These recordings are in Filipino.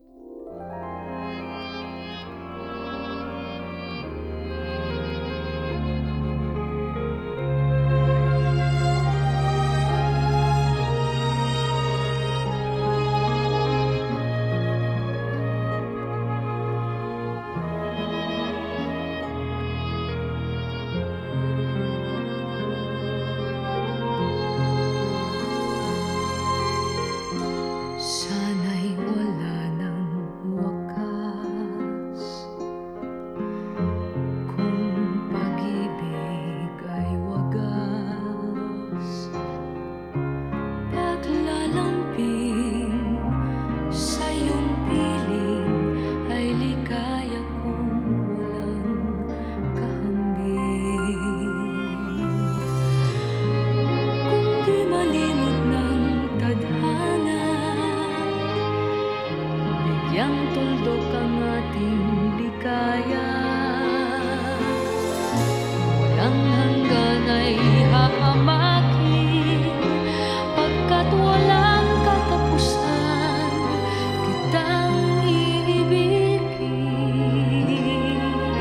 Sana'y wala ng wakas, kung pag-ibig ay wagas. Paglalamping sa iyong piling ay ligaya kung walang kahambing. Kung di malimot ng tadhana, bigyang tuldok ang ating ligaya. Walang hanggan ay hahamakin, pagkat walang katapusan kitang iibigin.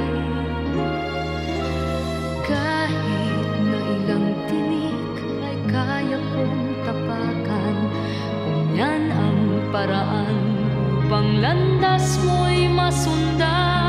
Kahit na ilang tinik ay kaya kong tapakan, kung yan ang paraan upang landas mo'y masundan.